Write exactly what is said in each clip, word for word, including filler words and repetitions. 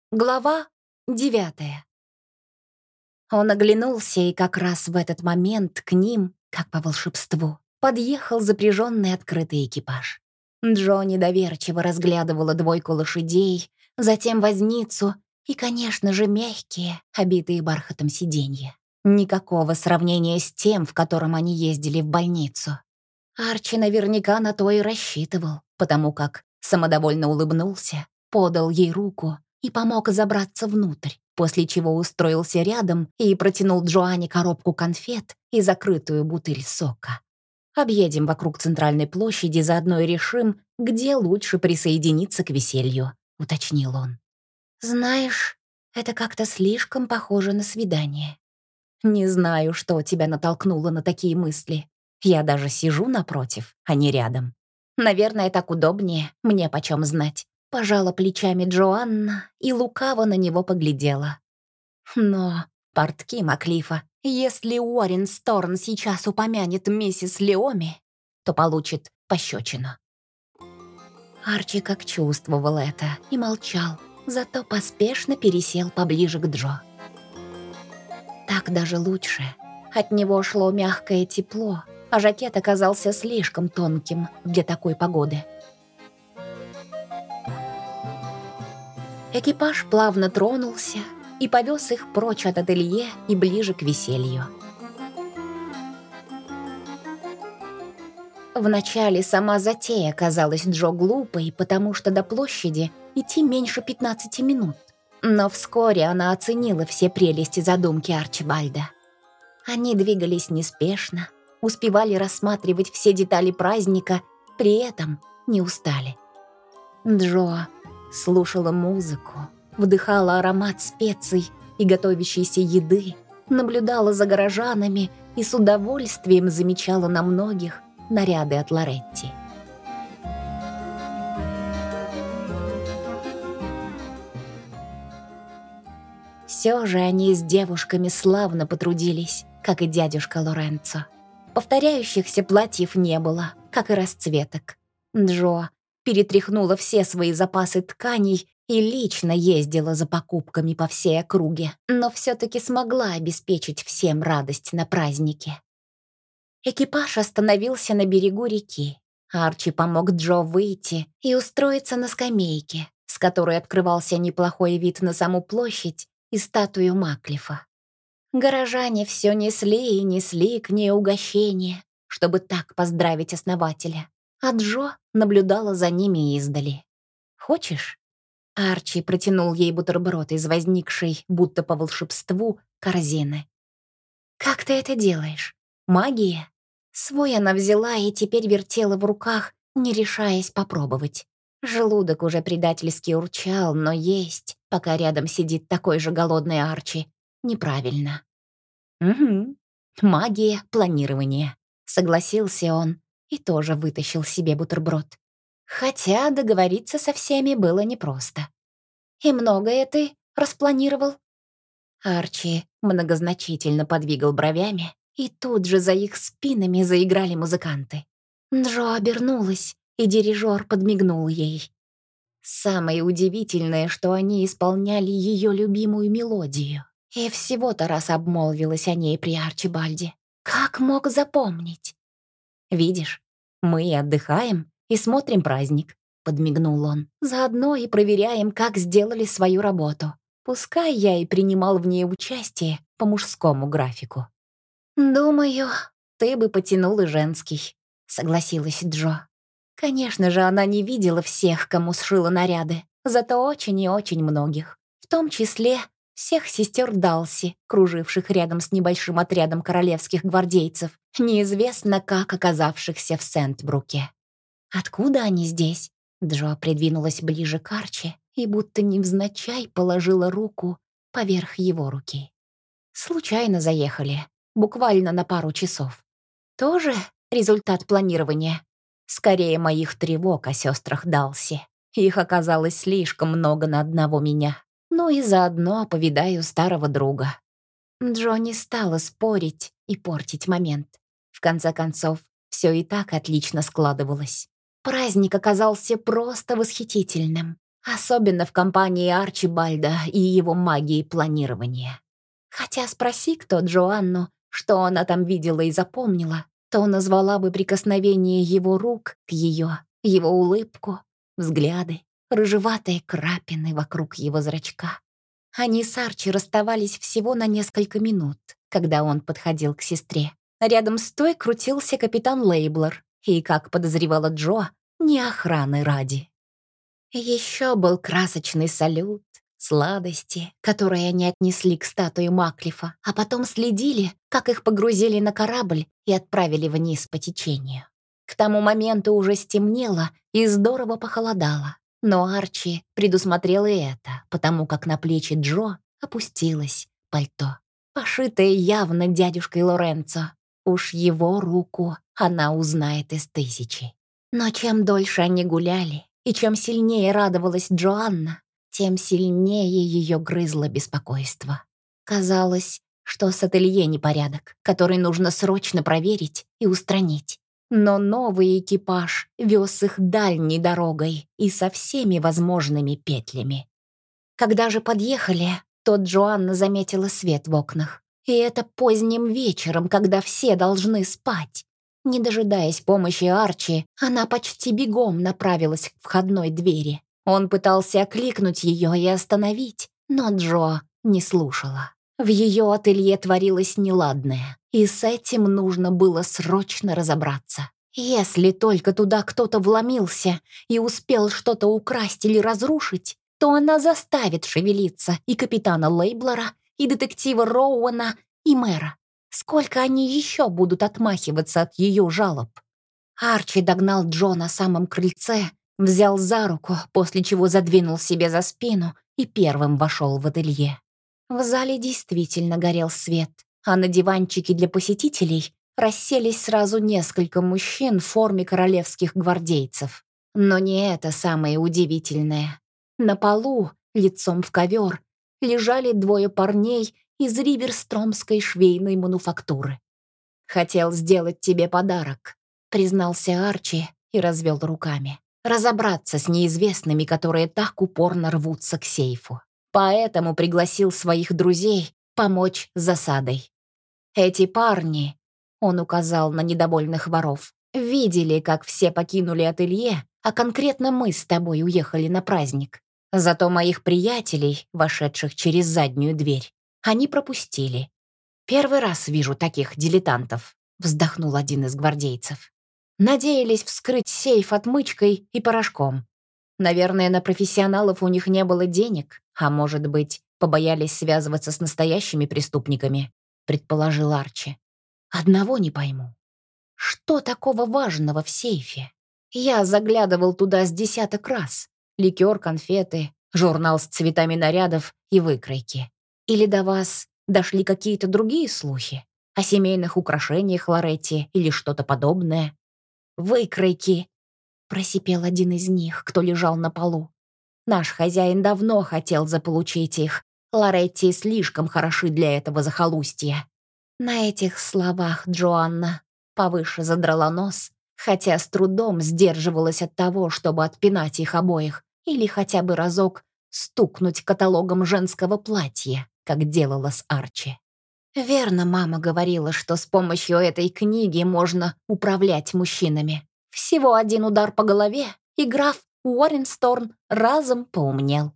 Глава девятая. Он оглянулся, и как раз в этот момент к ним, как по волшебству, подъехал запряженный открытый экипаж. Джо недоверчиво разглядывала двойку лошадей, затем возницу и, конечно же, мягкие, обитые бархатом сиденья. Никакого сравнения с тем, в котором они ездили в больницу. Арчи наверняка на то и рассчитывал, потому как самодовольно улыбнулся, подал ей руку и помог забраться внутрь, после чего устроился рядом и протянул Джоанне коробку конфет и закрытую бутыль сока. «Объедем вокруг центральной площади, заодно и решим, где лучше присоединиться к веселью», — уточнил он. «Знаешь, это как-то слишком похоже на свидание. Не знаю, что тебя натолкнуло на такие мысли. Я даже сижу напротив, а не рядом. Наверное, так удобнее, мне почем знать». Пожала плечами Джоанна и лукаво на него поглядела. Но, портки Маклифа, если Уоррен Сторн сейчас упомянет миссис Леоми, то получит пощечину. Арчи как чувствовал это и молчал, зато поспешно пересел поближе к Джо. Так даже лучше. От него шло мягкое тепло, а жакет оказался слишком тонким для такой погоды. Экипаж плавно тронулся и повез их прочь от ателье и ближе к веселью. Вначале сама затея казалась Джо глупой, потому что до площади идти меньше пятнадцати минут. Но вскоре она оценила все прелести задумки Арчибальда. Они двигались неспешно, успевали рассматривать все детали праздника, при этом не устали. Джо слушала музыку, вдыхала аромат специй и готовящейся еды, наблюдала за горожанами и с удовольствием замечала на многих наряды от Лоретти. Все же они с девушками славно потрудились, как и дядюшка Лоренцо. Повторяющихся платьев не было, как и расцветок. Джо перетряхнула все свои запасы тканей и лично ездила за покупками по всей округе, но все-таки смогла обеспечить всем радость на празднике. Экипаж остановился на берегу реки. Арчи помог Джо выйти и устроиться на скамейке, с которой открывался неплохой вид на саму площадь и статую Маклифа. Горожане все несли и несли к ней угощения, чтобы так поздравить основателя, а Джо наблюдала за ними издали. «Хочешь?» Арчи протянул ей бутерброд из возникшей, будто по волшебству, корзины. «Как ты это делаешь? Магия?» Свой она взяла и теперь вертела в руках, не решаясь попробовать. Желудок уже предательски урчал, но есть, пока рядом сидит такой же голодный Арчи, неправильно. «Угу, магия планирования», — согласился он и тоже вытащил себе бутерброд. Хотя договориться со всеми было непросто. «И многое ты распланировал?» Арчи многозначительно подвигал бровями, и тут же за их спинами заиграли музыканты. Джо обернулась, и дирижер подмигнул ей. Самое удивительное, что они исполняли ее любимую мелодию. И всего-то раз обмолвилась о ней при Арчибальде. Как мог запомнить? «Видишь, мы отдыхаем и смотрим праздник», — подмигнул он. «Заодно и проверяем, как сделали свою работу. Пускай я и принимал в ней участие по мужскому графику». «Думаю, ты бы потянул и женский», — согласилась Джо. Конечно же, она не видела всех, кому сшила наряды, зато очень и очень многих, в том числе всех сестер Далси, круживших рядом с небольшим отрядом королевских гвардейцев, неизвестно как оказавшихся в Сент-Бруке. «Откуда они здесь?» Джо придвинулась ближе к Арчи и будто невзначай положила руку поверх его руки. «Случайно заехали, буквально на пару часов. Тоже результат планирования? Скорее моих тревог о сестрах Далси. Их оказалось слишком много на одного меня. Ну и заодно повидаю старого друга». Джо не стала спорить и портить момент. В конце концов, все и так отлично складывалось. Праздник оказался просто восхитительным. Особенно в компании Арчибальда и его магии планирования. Хотя спроси кто Джоанну, что она там видела и запомнила, то назвала бы прикосновение его рук к ее, его улыбку, взгляды, рыжеватые крапины вокруг его зрачка. Они с Арчи расставались всего на несколько минут, когда он подходил к сестре. Рядом с той крутился капитан Лейблер, и, как подозревала Джо, не охраны ради. Еще был красочный салют, сладости, которые они отнесли к статуе Маклифа, а потом следили, как их погрузили на корабль и отправили вниз по течению. К тому моменту уже стемнело и здорово похолодало, но Арчи предусмотрел и это, потому как на плечи Джо опустилось пальто, пошитое явно дядюшкой Лоренцо. Уж его руку она узнает из тысячи. Но чем дольше они гуляли, и чем сильнее радовалась Джоанна, тем сильнее ее грызло беспокойство. Казалось, что с ателье непорядок, который нужно срочно проверить и устранить. Но новый экипаж вез их дальней дорогой и со всеми возможными петлями. Когда же подъехали, то Джоанна заметила свет в окнах. И это поздним вечером, когда все должны спать. Не дожидаясь помощи Арчи, она почти бегом направилась к входной двери. Он пытался окликнуть ее и остановить, но Джо не слушала. В ее ателье творилось неладное, и с этим нужно было срочно разобраться. Если только туда кто-то вломился и успел что-то украсть или разрушить, то она заставит шевелиться и капитана Лейблера, и детектива Роуэна, и мэра. Сколько они еще будут отмахиваться от ее жалоб? Арчи догнал Джо на самом крыльце, взял за руку, после чего задвинул себе за спину и первым вошел в ателье. В зале действительно горел свет, а на диванчике для посетителей расселись сразу несколько мужчин в форме королевских гвардейцев. Но не это самое удивительное. На полу, лицом в ковер, лежали двое парней из риверстромской швейной мануфактуры. «Хотел сделать тебе подарок», — признался Арчи и развел руками. «Разобраться с неизвестными, которые так упорно рвутся к сейфу. Поэтому пригласил своих друзей помочь с засадой. Эти парни», — он указал на недовольных воров, «видели, как все покинули ателье, а конкретно мы с тобой уехали на праздник. Зато моих приятелей, вошедших через заднюю дверь, они пропустили. Первый раз вижу таких дилетантов», — вздохнул один из гвардейцев. «Надеялись вскрыть сейф отмычкой и порошком. Наверное, на профессионалов у них не было денег, а может быть, побоялись связываться с настоящими преступниками», — предположил Арчи. «Одного не пойму. Что такого важного в сейфе? Я заглядывал туда с десяток раз. Ликер, конфеты, журнал с цветами нарядов и выкройки. Или до вас дошли какие-то другие слухи о семейных украшениях Лоретти или что-то подобное?» «Выкройки!» — просипел один из них, кто лежал на полу. «Наш хозяин давно хотел заполучить их. Лоретти слишком хороши для этого захолустья». На этих словах Джоанна повыше задрала нос, хотя с трудом сдерживалась от того, чтобы отпинать их обоих или хотя бы разок стукнуть каталогом женского платья, как делала с Арчи. Верно, мама говорила, что с помощью этой книги можно управлять мужчинами. Всего один удар по голове, и граф Уорренсторн разом поумнел.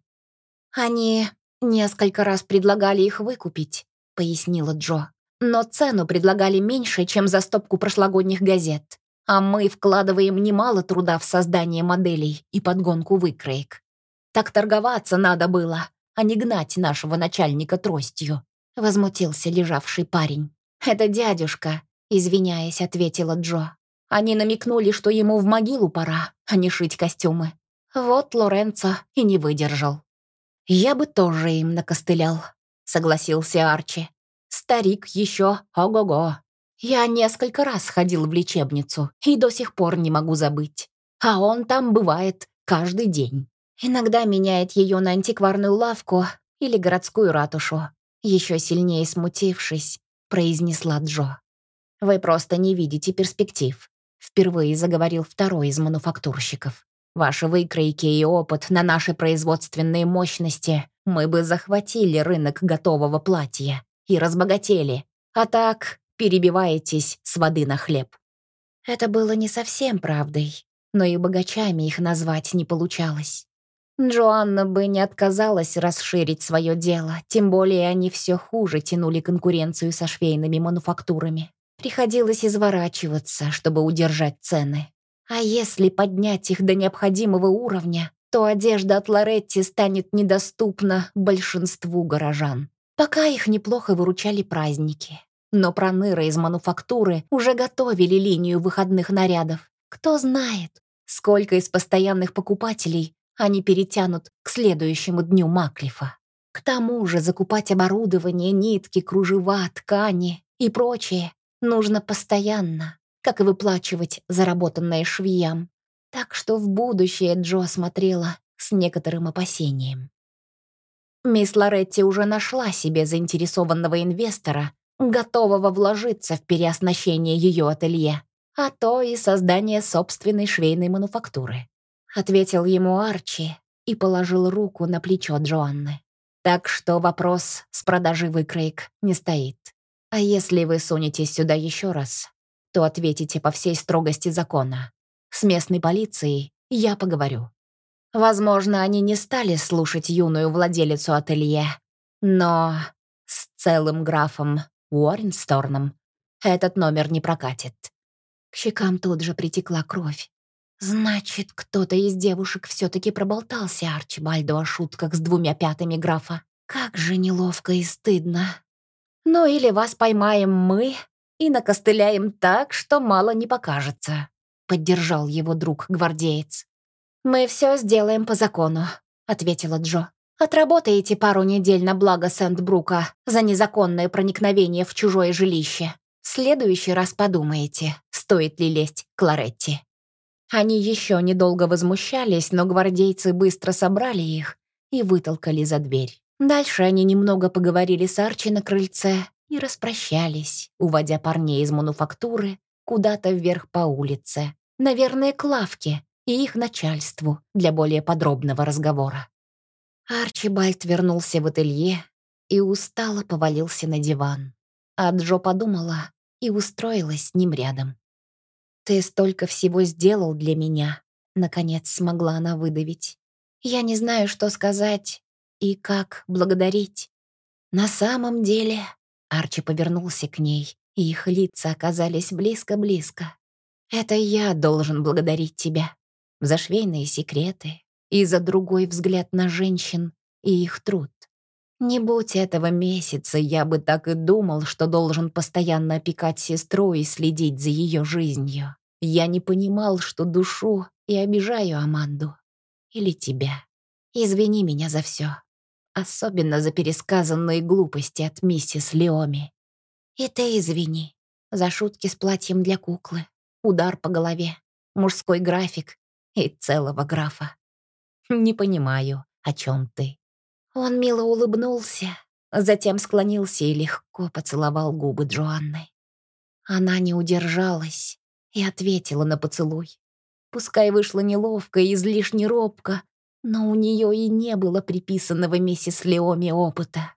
«Они несколько раз предлагали их выкупить», — пояснила Джо. «Но цену предлагали меньше, чем за стопку прошлогодних газет. А мы вкладываем немало труда в создание моделей и подгонку выкроек. Так торговаться надо было, а не гнать нашего начальника тростью», — возмутился лежавший парень. «Это дядюшка», — извиняясь, ответила Джо. «Они намекнули, что ему в могилу пора, а не шить костюмы. Вот Лоренцо и не выдержал». «Я бы тоже им накостылял», — согласился Арчи. «Старик еще ого-го. Я несколько раз ходил в лечебницу и до сих пор не могу забыть. А он там бывает каждый день. Иногда меняет ее на антикварную лавку или городскую ратушу». Еще сильнее смутившись, произнесла Джо. «Вы просто не видите перспектив», — впервые заговорил второй из мануфактурщиков. Ваши выкройки и опыт на наши производственные мощности, мы бы захватили рынок готового платья и разбогатели. А так перебиваетесь с воды на хлеб». Это было не совсем правдой, но и богачами их назвать не получалось. Джоанна бы не отказалась расширить свое дело, тем более они все хуже тянули конкуренцию со швейными мануфактурами. Приходилось изворачиваться, чтобы удержать цены. А если поднять их до необходимого уровня, то одежда от Лоретти станет недоступна большинству горожан. Пока их неплохо выручали праздники. Но проныры из мануфактуры уже готовили линию выходных нарядов. Кто знает, сколько из постоянных покупателей они перетянут к следующему дню Маклифа. К тому же закупать оборудование, нитки, кружева, ткани и прочее нужно постоянно, как и выплачивать заработанное швеям. Так что в будущее Джо смотрела с некоторым опасением. Мисс Лоретти уже нашла себе заинтересованного инвестора, готового вложиться в переоснащение ее ателье, а то и создание собственной швейной мануфактуры. Ответил ему Арчи и положил руку на плечо Джоанны. Так что вопрос с продажей выкроек не стоит. А если вы сунетесь сюда еще раз, то ответите по всей строгости закона. С местной полицией я поговорю. Возможно, они не стали слушать юную владелицу ателье, но с целым графом Уорренсторном этот номер не прокатит. К щекам тут же притекла кровь. Значит, кто-то из девушек все-таки проболтался Арчибальду о шутках с двумя пятыми графа. Как же неловко и стыдно. Ну или вас поймаем мы и накостыляем так, что мало не покажется, поддержал его друг-гвардеец. «Мы все сделаем по закону», — ответила Джо. «Отработаете пару недель на благо Сент-Брука за незаконное проникновение в чужое жилище. В следующий раз подумаете, стоит ли лезть к Лоретти». Они еще недолго возмущались, но гвардейцы быстро собрали их и вытолкали за дверь. Дальше они немного поговорили с Арчи на крыльце и распрощались, уводя парней из мануфактуры куда-то вверх по улице. Наверное, к лавке и их начальству для более подробного разговора. Арчибальд вернулся в ателье и устало повалился на диван. А Джо подумала и устроилась с ним рядом. «Ты столько всего сделал для меня», — наконец смогла она выдавить. «Я не знаю, что сказать и как благодарить». «На самом деле...» — Арчи повернулся к ней, и их лица оказались близко-близко. «Это я должен благодарить тебя за швейные секреты и за другой взгляд на женщин и их труд. Не будь этого месяца, я бы так и думал, что должен постоянно опекать сестру и следить за ее жизнью. Я не понимал, что душу и обижаю Аманду. Или тебя. Извини меня за все. Особенно за пересказанные глупости от миссис Леоми. И ты извини за шутки с платьем для куклы, удар по голове, мужской график и целого графа. Не понимаю, о чем ты». Он мило улыбнулся, затем склонился и легко поцеловал губы Джоанны. Она не удержалась и ответила на поцелуй. Пускай вышло неловко и излишне робко, но у нее и не было приписанного миссис Леоми опыта.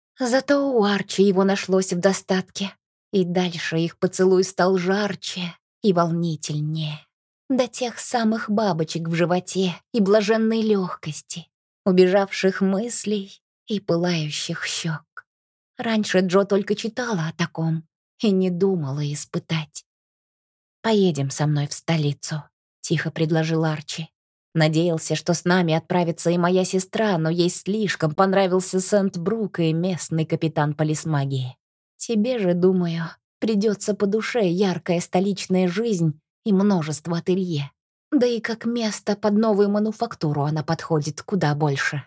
Зато у Арчи его нашлось в достатке, и дальше их поцелуй стал жарче и волнительнее. До тех самых бабочек в животе и блаженной легкости, убежавших мыслей и пылающих щек. Раньше Джо только читала о таком и не думала испытать. «Поедем со мной в столицу», — тихо предложил Арчи. Надеялся, что с нами отправится и моя сестра, но ей слишком понравился Сент-Брук и местный капитан полисмагии. Тебе же, думаю, придется по душе яркая столичная жизнь и множество ателье. Да и как место под новую мануфактуру она подходит куда больше.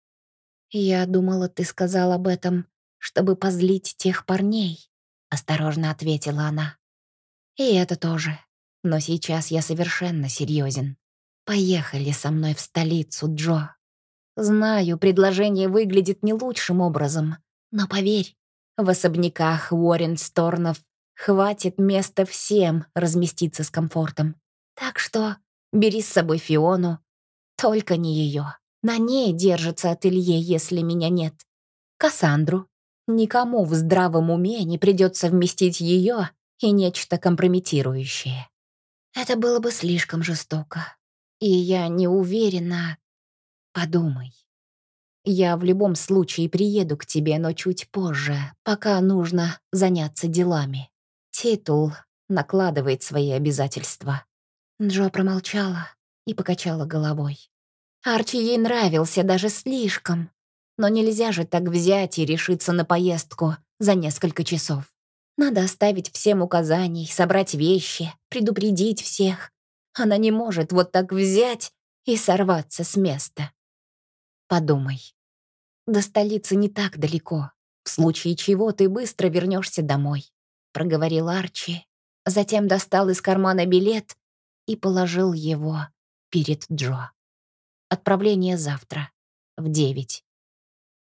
«Я думала, ты сказал об этом, чтобы позлить тех парней», — осторожно ответила она. «И это тоже. Но сейчас я совершенно серьезен. Поехали со мной в столицу, Джо. Знаю, предложение выглядит не лучшим образом, но поверь, в особняках Уорренсторнов хватит места всем разместиться с комфортом. Так что Бери с собой Фиону. Только не ее. На ней держится ателье, если меня нет. Кассандру. Никому в здравом уме не придется вместить ее и нечто компрометирующее. Это было бы слишком жестоко. И я не уверена. Подумай. Я в любом случае приеду к тебе, но чуть позже, пока нужно заняться делами. Титул накладывает свои обязательства. Джо промолчала и покачала головой. Арчи ей нравился даже слишком. Но нельзя же так взять и решиться на поездку за несколько часов. Надо оставить всем указаний, собрать вещи, предупредить всех. Она не может вот так взять и сорваться с места. Подумай. До столицы не так далеко. В случае чего ты быстро вернешься домой, проговорил Арчи. Затем достал из кармана билет и положил его перед Джо. Отправление завтра в девять.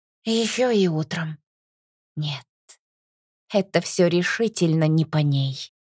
Еще и утром. Нет, это все решительно не по ней.